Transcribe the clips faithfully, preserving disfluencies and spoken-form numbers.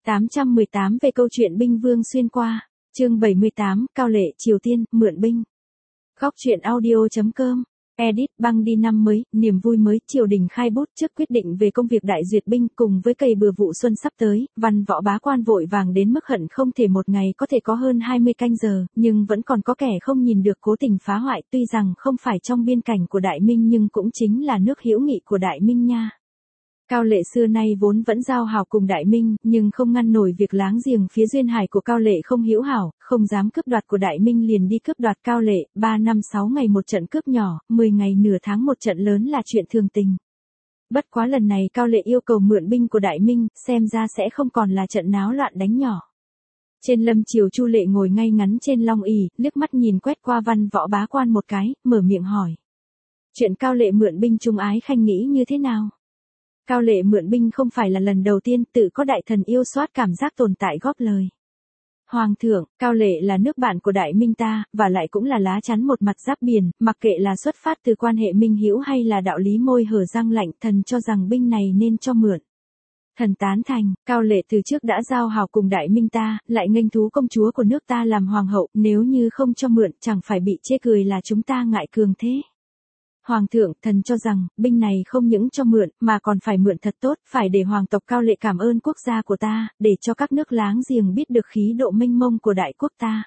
tám trăm mười tám về câu chuyện binh vương xuyên qua, chương bảy mươi tám, Cao Lệ, Triều Tiên, mượn binh. Góc truyện audio.com, edit, băng đi năm mới, niềm vui mới, triều đình khai bút trước quyết định về công việc đại duyệt binh cùng với cày bừa vụ xuân sắp tới, văn võ bá quan vội vàng đến mức hận không thể một ngày có thể có hơn hai mươi canh giờ, nhưng vẫn còn có kẻ không nhìn được cố tình phá hoại, tuy rằng không phải trong biên cảnh của Đại Minh nhưng cũng chính là nước hữu nghị của Đại Minh nha. Cao Lệ xưa nay vốn vẫn giao hảo cùng Đại Minh, nhưng không ngăn nổi việc láng giềng phía duyên hải của Cao Lệ không hữu hảo, không dám cướp đoạt của Đại Minh liền đi cướp đoạt Cao Lệ, ba năm sáu ngày một trận cướp nhỏ, mười ngày nửa tháng một trận lớn là chuyện thường tình. Bất quá lần này Cao Lệ yêu cầu mượn binh của Đại Minh, xem ra sẽ không còn là trận náo loạn đánh nhỏ. Trên lâm triều Chu Lệ ngồi ngay ngắn trên long ỷ, liếc mắt nhìn quét qua văn võ bá quan một cái, mở miệng hỏi. Chuyện Cao Lệ mượn binh Trung Ái Khanh nghĩ như thế nào? Cao Lệ mượn binh không phải là lần đầu tiên, tự có đại thần yêu soát cảm giác tồn tại góp lời. Hoàng thượng, Cao Lệ là nước bạn của Đại Minh ta, và lại cũng là lá chắn một mặt giáp biển, mặc kệ là xuất phát từ quan hệ minh hữu hay là đạo lý môi hở răng lạnh, thần cho rằng binh này nên cho mượn. Thần tán thành, Cao Lệ từ trước đã giao hảo cùng Đại Minh ta, lại nghênh thú công chúa của nước ta làm hoàng hậu, nếu như không cho mượn, chẳng phải bị chê cười là chúng ta ngại cường thế. Hoàng thượng, thần cho rằng, binh này không những cho mượn, mà còn phải mượn thật tốt, phải để hoàng tộc Cao Lệ cảm ơn quốc gia của ta, để cho các nước láng giềng biết được khí độ mênh mông của đại quốc ta.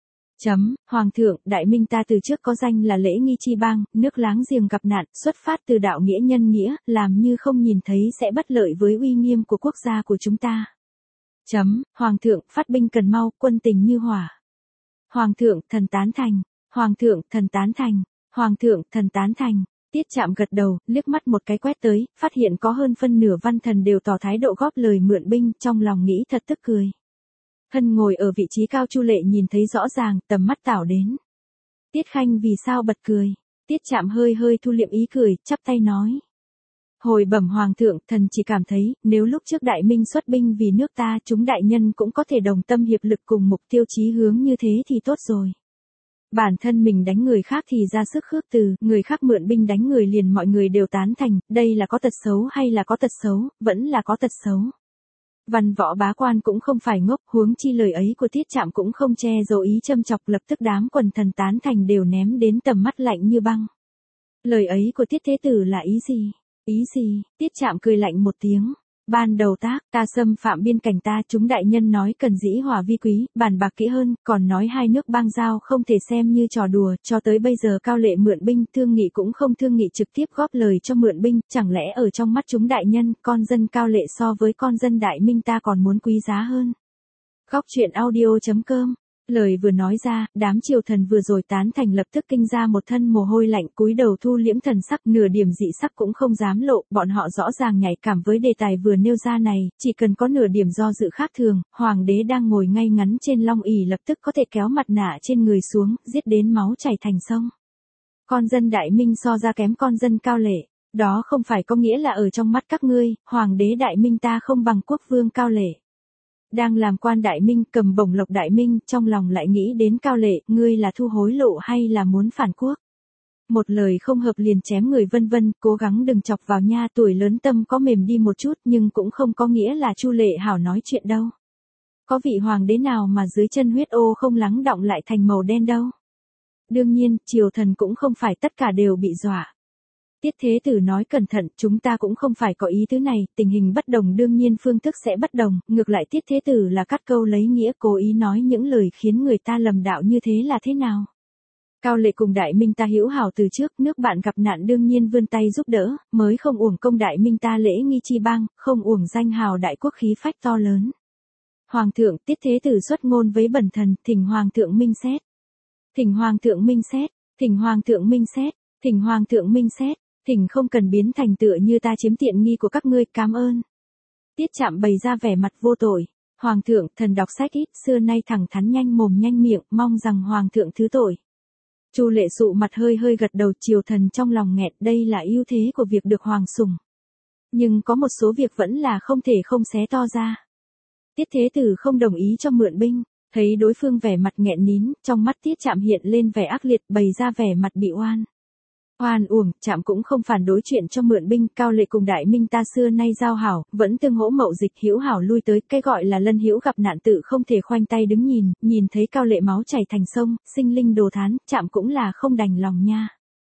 Chấm, Hoàng thượng, Đại Minh ta từ trước có danh là lễ nghi chi bang, nước láng giềng gặp nạn, xuất phát từ đạo nghĩa nhân nghĩa, làm như không nhìn thấy sẽ bất lợi với uy nghiêm của quốc gia của chúng ta. Chấm, Hoàng thượng, phát binh cần mau, quân tình như hỏa. Hoàng thượng, thần tán thành. Hoàng thượng, thần tán thành. Hoàng thượng, thần tán thành. Tiết Trạm gật đầu, liếc mắt một cái quét tới, phát hiện có hơn phân nửa văn thần đều tỏ thái độ góp lời mượn binh, trong lòng nghĩ thật tức cười. Hân ngồi ở vị trí cao Chu Lệ nhìn thấy rõ ràng, tầm mắt tảo đến. Tiết Khanh vì sao bật cười? Tiết Trạm hơi hơi thu liệm ý cười, chắp tay nói. Hồi bẩm Hoàng thượng, thần chỉ cảm thấy, nếu lúc trước Đại Minh xuất binh vì nước ta, chúng đại nhân cũng có thể đồng tâm hiệp lực cùng mục tiêu chí hướng như thế thì tốt rồi. Bản thân mình đánh người khác thì ra sức khước từ, người khác mượn binh đánh người liền mọi người đều tán thành, đây là có tật xấu hay là có tật xấu, vẫn là có tật xấu. Văn võ bá quan cũng không phải ngốc, huống chi lời ấy của Tiết Trạm cũng không che giấu ý châm chọc, lập tức đám quần thần tán thành đều ném đến tầm mắt lạnh như băng. Lời ấy của Tiết Thế Tử là ý gì? Ý gì? Tiết Trạm cười lạnh một tiếng. Ban đầu tác, ta xâm phạm biên cảnh ta, chúng đại nhân nói cần dĩ hòa vi quý, bàn bạc kỹ hơn, còn nói hai nước bang giao không thể xem như trò đùa, cho tới bây giờ Cao Lệ mượn binh, thương nghị cũng không thương nghị trực tiếp góp lời cho mượn binh, chẳng lẽ ở trong mắt chúng đại nhân, con dân Cao Lệ so với con dân Đại Minh ta còn muốn quý giá hơn. Góc truyện audio.com. Lời vừa nói ra, đám triều thần vừa rồi tán thành lập tức kinh ra một thân mồ hôi lạnh, cúi đầu thu liễm thần sắc, nửa điểm dị sắc cũng không dám lộ, bọn họ rõ ràng nhạy cảm với đề tài vừa nêu ra này, chỉ cần có nửa điểm do dự khác thường, hoàng đế đang ngồi ngay ngắn trên long ỷ lập tức có thể kéo mặt nạ trên người xuống, giết đến máu chảy thành sông. Con dân Đại Minh so ra kém con dân Cao Lệ, đó không phải có nghĩa là ở trong mắt các ngươi, hoàng đế Đại Minh ta không bằng quốc vương Cao Lệ. Đang làm quan Đại Minh, cầm bổng lộc Đại Minh, trong lòng lại nghĩ đến Cao Lệ, ngươi là thu hối lộ hay là muốn phản quốc? Một lời không hợp liền chém người vân vân, cố gắng đừng chọc vào nha, tuổi lớn tâm có mềm đi một chút nhưng cũng không có nghĩa là Chu Lệ hảo nói chuyện đâu. Có vị hoàng đế nào mà dưới chân huyết ô không lắng đọng lại thành màu đen đâu. Đương nhiên, triều thần cũng không phải tất cả đều bị dọa. Tiết Thế Tử nói cẩn thận, chúng ta cũng không phải có ý thứ này, tình hình bất đồng đương nhiên phương thức sẽ bất đồng, ngược lại Tiết Thế Tử là cắt câu lấy nghĩa cố ý nói những lời khiến người ta lầm đạo như thế là thế nào. Cao Lệ cùng Đại Minh ta hữu hảo từ trước, nước bạn gặp nạn đương nhiên vươn tay giúp đỡ, mới không uổng công Đại Minh ta lễ nghi chi bang, không uổng danh hào đại quốc khí phách to lớn. Hoàng thượng, Tiết Thế Tử xuất ngôn với bẩn thần, thỉnh Hoàng thượng minh xét. Thỉnh Hoàng thượng minh xét, thỉnh Hoàng thượng minh xét, thỉnh Hoàng thượng minh xét. Thỉnh không cần biến thành tựa như ta chiếm tiện nghi của các ngươi, cảm ơn. Tiết Trạm bày ra vẻ mặt vô tội. Hoàng thượng, thần đọc sách ít, xưa nay thẳng thắn nhanh mồm nhanh miệng, mong rằng Hoàng thượng thứ tội. Chu Lệ sụ mặt hơi hơi gật đầu, triều thần trong lòng nghẹt, đây là ưu thế của việc được hoàng sủng. Nhưng có một số việc vẫn là không thể không xé to ra. Tiết Thế Tử không đồng ý cho mượn binh, thấy đối phương vẻ mặt nghẹn nín, trong mắt Tiết Trạm hiện lên vẻ ác liệt, bày ra vẻ mặt bị oan. Oan uổng, Trạm cũng không phản đối chuyện cho mượn binh, Cao Lệ cùng Đại Minh ta xưa nay giao hảo, vẫn tương hỗ mậu dịch hữu hảo lui tới, cái gọi là lân hữu gặp nạn tự không thể khoanh tay đứng nhìn, nhìn thấy Cao Lệ máu chảy thành sông, sinh linh đồ thán, Trạm cũng là không đành lòng nha.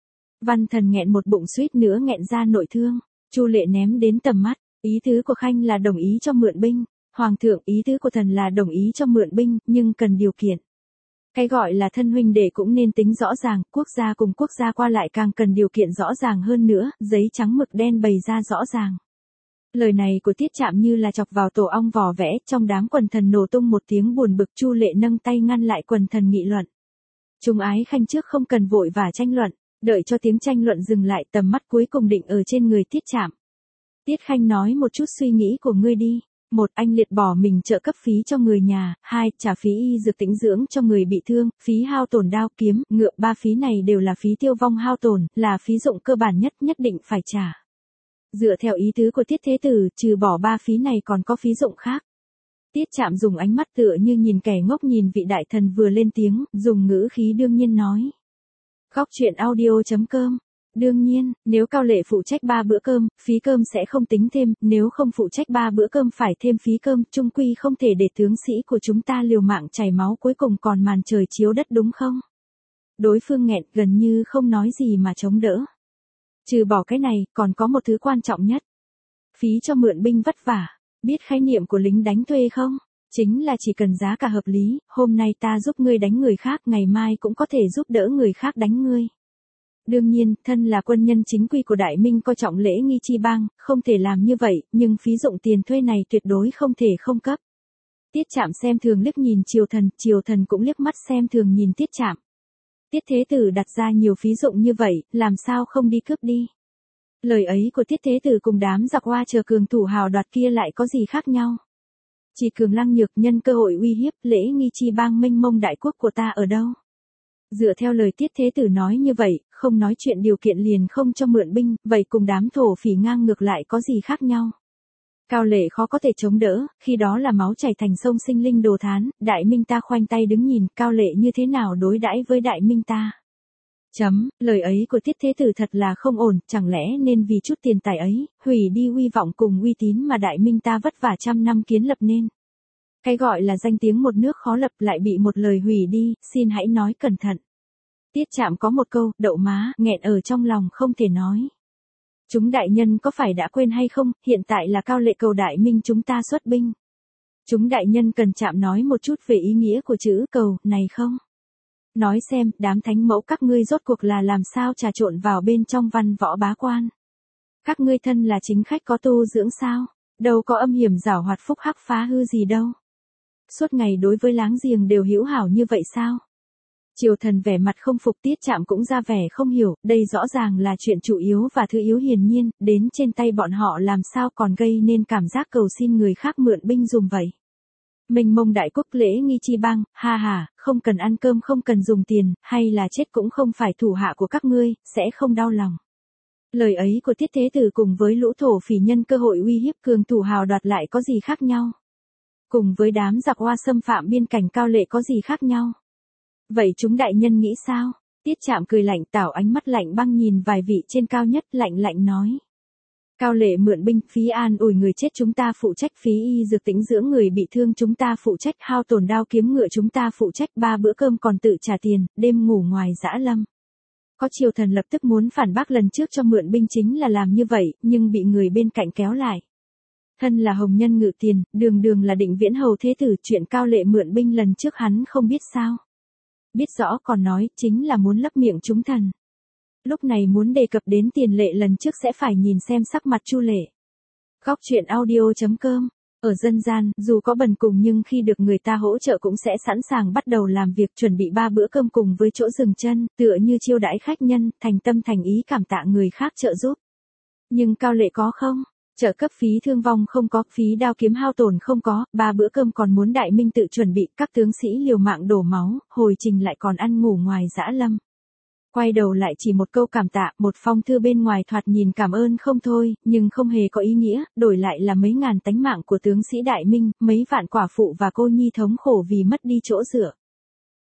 Văn Thần nghẹn một bụng suýt nữa nghẹn ra nội thương, Chu Lệ ném đến tầm mắt, ý tứ của Khanh là đồng ý cho mượn binh, Hoàng thượng ý tứ của thần là đồng ý cho mượn binh, nhưng cần điều kiện. Cái gọi là thân huynh đệ cũng nên tính rõ ràng, quốc gia cùng quốc gia qua lại càng cần điều kiện rõ ràng hơn nữa, giấy trắng mực đen bày ra rõ ràng. Lời này của Tiết Trạm như là chọc vào tổ ong vò vẽ, trong đám quần thần nổ tung một tiếng buồn bực, Chu Lệ nâng tay ngăn lại quần thần nghị luận. Chúng ái Khanh trước không cần vội và tranh luận, đợi cho tiếng tranh luận dừng lại, tầm mắt cuối cùng định ở trên người Tiết Trạm. Tiết Khanh nói một chút suy nghĩ của ngươi đi. Một, anh liệt bỏ mình trợ cấp phí cho người nhà. Hai, trả phí y dược tĩnh dưỡng cho người bị thương, phí hao tổn đao kiếm, ngựa, ba phí này đều là phí tiêu vong hao tổn, là phí dụng cơ bản nhất nhất định phải trả. Dựa theo ý tứ của Tiết Thế Tử, trừ bỏ ba phí này còn có phí dụng khác. Tiết Trạm dùng ánh mắt tựa như nhìn kẻ ngốc nhìn vị đại thần vừa lên tiếng, dùng ngữ khí đương nhiên nói. Góc truyện audio chấm com. Đương nhiên, nếu Cao Lệ phụ trách ba bữa cơm, phí cơm sẽ không tính thêm, nếu không phụ trách ba bữa cơm phải thêm phí cơm, chung quy không thể để tướng sĩ của chúng ta liều mạng chảy máu cuối cùng còn màn trời chiếu đất đúng không? Đối phương nghẹn gần như không nói gì mà chống đỡ. Trừ bỏ cái này, còn có một thứ quan trọng nhất. Phí cho mượn binh vất vả, biết khái niệm của lính đánh thuê không? Chính là chỉ cần giá cả hợp lý, hôm nay ta giúp ngươi đánh người khác, ngày mai cũng có thể giúp đỡ người khác đánh ngươi. Đương nhiên, thân là quân nhân chính quy của Đại Minh coi trọng lễ nghi chi bang, không thể làm như vậy, nhưng phí dụng tiền thuê này tuyệt đối không thể không cấp. Tiết Trạm xem thường liếc nhìn Triều Thần, Triều Thần cũng liếc mắt xem thường nhìn Tiết Trạm. Tiết Thế Tử đặt ra nhiều phí dụng như vậy, làm sao không đi cướp đi. Lời ấy của Tiết Thế Tử cùng đám giặc hoa chờ cường thủ hào đoạt kia lại có gì khác nhau. Chỉ cường lăng nhược nhân cơ hội uy hiếp, lễ nghi chi bang mênh mông đại quốc của ta ở đâu. Dựa theo lời Tiết Thế Tử nói như vậy, không nói chuyện điều kiện liền không cho mượn binh, vậy cùng đám thổ phỉ ngang ngược lại có gì khác nhau. Cao Lệ khó có thể chống đỡ, khi đó là máu chảy thành sông sinh linh đồ thán, Đại Minh ta khoanh tay đứng nhìn, Cao Lệ như thế nào đối đãi với Đại Minh ta. Chấm, lời ấy của Tiết Thế Tử thật là không ổn, chẳng lẽ nên vì chút tiền tài ấy, hủy đi uy vọng cùng uy tín mà Đại Minh ta vất vả trăm năm kiến lập nên. Cái gọi là danh tiếng một nước khó lập lại bị một lời hủy đi, xin hãy nói cẩn thận. Tiết Trạm có một câu, đậu má, nghẹn ở trong lòng không thể nói. Chúng đại nhân có phải đã quên hay không, hiện tại là Cao Lệ cầu Đại Minh chúng ta xuất binh. Chúng đại nhân cần Trạm nói một chút về ý nghĩa của chữ cầu, này không? Nói xem, đám thánh mẫu các ngươi rốt cuộc là làm sao trà trộn vào bên trong văn võ bá quan. Các ngươi thân là chính khách có tu dưỡng sao, đâu có âm hiểm giảo hoạt phúc hắc phá hư gì đâu. Suốt ngày đối với láng giềng đều hữu hảo như vậy sao? Triều Thần vẻ mặt không phục, Tiết Trạm cũng ra vẻ không hiểu, đây rõ ràng là chuyện chủ yếu và thứ yếu hiển nhiên, đến trên tay bọn họ làm sao còn gây nên cảm giác cầu xin người khác mượn binh dùng vậy. Mênh mông đại quốc lễ nghi chi bang, ha ha, không cần ăn cơm không cần dùng tiền, hay là chết cũng không phải thủ hạ của các ngươi, sẽ không đau lòng. Lời ấy của Tiết Thế Tử cùng với lũ thổ phỉ nhân cơ hội uy hiếp cường thủ hào đoạt lại có gì khác nhau? Cùng với đám giặc hoa xâm phạm biên cảnh Cao Lệ có gì khác nhau? Vậy chúng đại nhân nghĩ sao? Tiết Trạm cười lạnh tảo ánh mắt lạnh băng nhìn vài vị trên cao nhất lạnh lạnh nói. Cao Lệ mượn binh, phí an ủi người chết chúng ta phụ trách, phí y dược tĩnh dưỡng người bị thương chúng ta phụ trách, hao tổn đao kiếm ngựa chúng ta phụ trách, ba bữa cơm còn tự trả tiền, đêm ngủ ngoài dã lâm. Có Triều Thần lập tức muốn phản bác lần trước cho mượn binh chính là làm như vậy, nhưng bị người bên cạnh kéo lại. Thân là hồng nhân ngự tiền, đường đường là Định Viễn Hầu Thế Tử, chuyện Cao Lệ mượn binh lần trước hắn không biết sao. Biết rõ còn nói, chính là muốn lấp miệng chúng thần. Lúc này muốn đề cập đến tiền lệ lần trước sẽ phải nhìn xem sắc mặt Chu Lệ. Góc truyện audio chấm com. Ở dân gian, dù có bần cùng nhưng khi được người ta hỗ trợ cũng sẽ sẵn sàng bắt đầu làm việc chuẩn bị ba bữa cơm cùng với chỗ dừng chân, tựa như chiêu đãi khách nhân, thành tâm thành ý cảm tạ người khác trợ giúp. Nhưng Cao Lệ có không? Trợ cấp phí thương vong không có, phí đao kiếm hao tổn không có, ba bữa cơm còn muốn Đại Minh tự chuẩn bị, các tướng sĩ liều mạng đổ máu, hồi trình lại còn ăn ngủ ngoài dã lâm. Quay đầu lại chỉ một câu cảm tạ, một phong thư bên ngoài thoạt nhìn cảm ơn không thôi, nhưng không hề có ý nghĩa, đổi lại là mấy ngàn tánh mạng của tướng sĩ Đại Minh, mấy vạn quả phụ và cô nhi thống khổ vì mất đi chỗ dựa.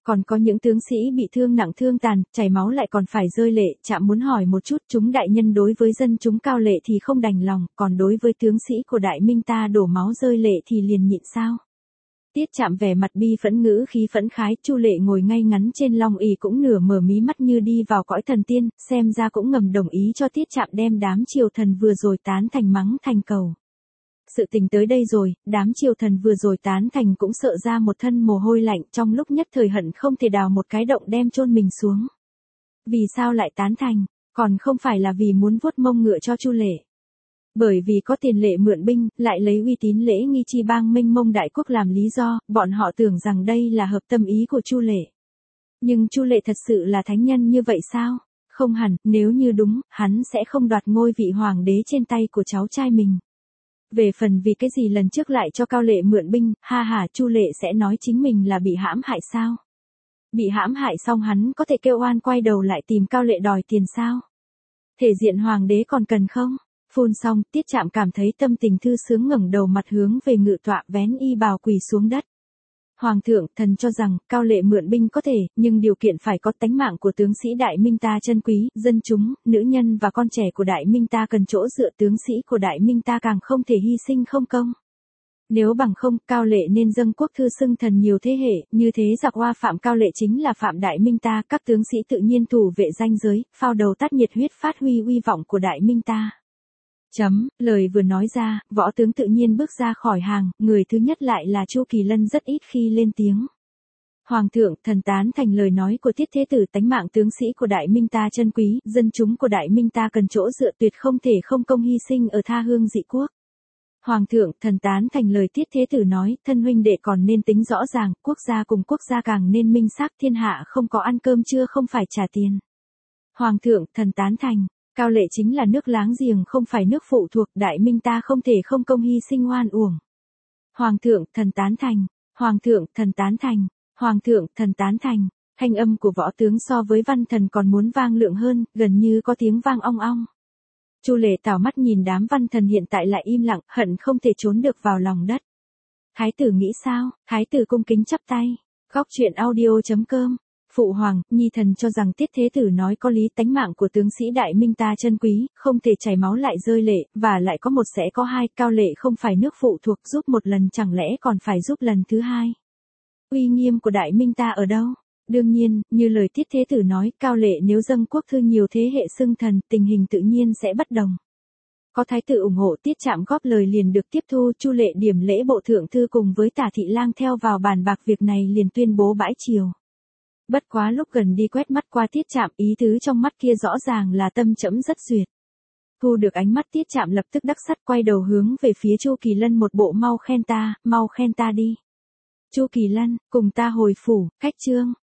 Còn có những tướng sĩ bị thương nặng thương tàn, chảy máu lại còn phải rơi lệ, Trạm muốn hỏi một chút, chúng đại nhân đối với dân chúng Cao Lệ thì không đành lòng, còn đối với tướng sĩ của Đại Minh ta đổ máu rơi lệ thì liền nhịn sao? Tiết Trạm vẻ mặt bi phẫn ngữ khí phẫn khái, Chu Lệ ngồi ngay ngắn trên long ỷ cũng nửa mở mí mắt như đi vào cõi thần tiên, xem ra cũng ngầm đồng ý cho Tiết Trạm đem đám triều thần vừa rồi tán thành mắng thành cầu. Sự tình tới đây rồi, đám triều thần vừa rồi tán thành cũng sợ ra một thân mồ hôi lạnh, trong lúc nhất thời hận không thể đào một cái động đem chôn mình xuống. Vì sao lại tán thành, còn không phải là vì muốn vuốt mông ngựa cho Chu Lệ. Bởi vì có tiền lệ mượn binh, lại lấy uy tín lễ nghi chi bang Minh Mông đại quốc làm lý do, bọn họ tưởng rằng đây là hợp tâm ý của Chu Lệ. Nhưng Chu Lệ thật sự là thánh nhân như vậy sao? Không hẳn, nếu như đúng, hắn sẽ không đoạt ngôi vị hoàng đế trên tay của cháu trai mình. Về phần vì cái gì lần trước lại cho Cao Lệ mượn binh, ha ha, Chu Lệ sẽ nói chính mình là bị hãm hại sao? Bị hãm hại xong hắn có thể kêu oan quay đầu lại tìm Cao Lệ đòi tiền sao? Thể diện hoàng đế còn cần không? Phun xong, Tiết Trạm cảm thấy tâm tình thư sướng, ngẩng đầu mặt hướng về ngự tọa, vén y bào quỳ xuống đất. Hoàng thượng, thần cho rằng, Cao Lệ mượn binh có thể, nhưng điều kiện phải có tánh mạng của tướng sĩ Đại Minh ta chân quý, dân chúng, nữ nhân và con trẻ của Đại Minh ta cần chỗ dựa, tướng sĩ của Đại Minh ta càng không thể hy sinh không công. Nếu bằng không, Cao Lệ nên dâng quốc thư xưng thần nhiều thế hệ, như thế giặc hoa phạm Cao Lệ chính là phạm Đại Minh ta, các tướng sĩ tự nhiên thủ vệ ranh giới, phao đầu tắt nhiệt huyết phát huy uy vọng của Đại Minh ta. Chấm, lời vừa nói ra, võ tướng tự nhiên bước ra khỏi hàng, người thứ nhất lại là Chu Kỳ Lân rất ít khi lên tiếng. Hoàng thượng, thần tán thành lời nói của Tiết Thế Tử, tánh mạng tướng sĩ của Đại Minh ta chân quý, dân chúng của Đại Minh ta cần chỗ dựa, tuyệt không thể không công hy sinh ở tha hương dị quốc. Hoàng thượng, thần tán thành lời Tiết Thế Tử nói, thân huynh đệ còn nên tính rõ ràng, quốc gia cùng quốc gia càng nên minh xác, thiên hạ không có ăn cơm trưa không phải trả tiền. Hoàng thượng, thần tán thành. Cao Lệ chính là nước láng giềng không phải nước phụ thuộc, Đại Minh ta không thể không công hy sinh oan uổng. Hoàng thượng, thần tán thành. Hoàng thượng, thần tán thành. Hoàng thượng, thần tán thành. Thanh âm của võ tướng so với văn thần còn muốn vang lượng hơn, gần như có tiếng vang ong ong. Chu Lệ tảo mắt nhìn đám văn thần hiện tại lại im lặng, hận không thể trốn được vào lòng đất. Thái tử nghĩ sao? Thái tử cung kính chắp tay. Góc truyện audio chấm com. Phụ hoàng, nhi thần cho rằng Tiết Thế Tử nói có lý, tánh mạng của tướng sĩ Đại Minh ta chân quý, không thể chảy máu lại rơi lệ, và lại có một sẽ có hai, Cao Lệ không phải nước phụ thuộc, giúp một lần chẳng lẽ còn phải giúp lần thứ hai. Uy nghiêm của Đại Minh ta ở đâu? Đương nhiên, như lời Tiết Thế Tử nói, Cao Lệ nếu dâng quốc thư nhiều thế hệ xưng thần, tình hình tự nhiên sẽ bất đồng. Có thái tử ủng hộ, Tiết Trạm góp lời liền được tiếp thu, Chu Lệ điểm lễ bộ thượng thư cùng với Tả Thị Lang theo vào bàn bạc việc này liền tuyên bố bãi triều. Bất quá lúc gần đi quét mắt qua Tiết Trạm, ý tứ trong mắt kia rõ ràng là tâm trẫm rất duyệt. Thu được ánh mắt Tiết Trạm lập tức đắc sắt, quay đầu hướng về phía Chu Kỳ Lân một bộ mau khen ta, mau khen ta đi. Chu Kỳ Lân, cùng ta hồi phủ, khách trương.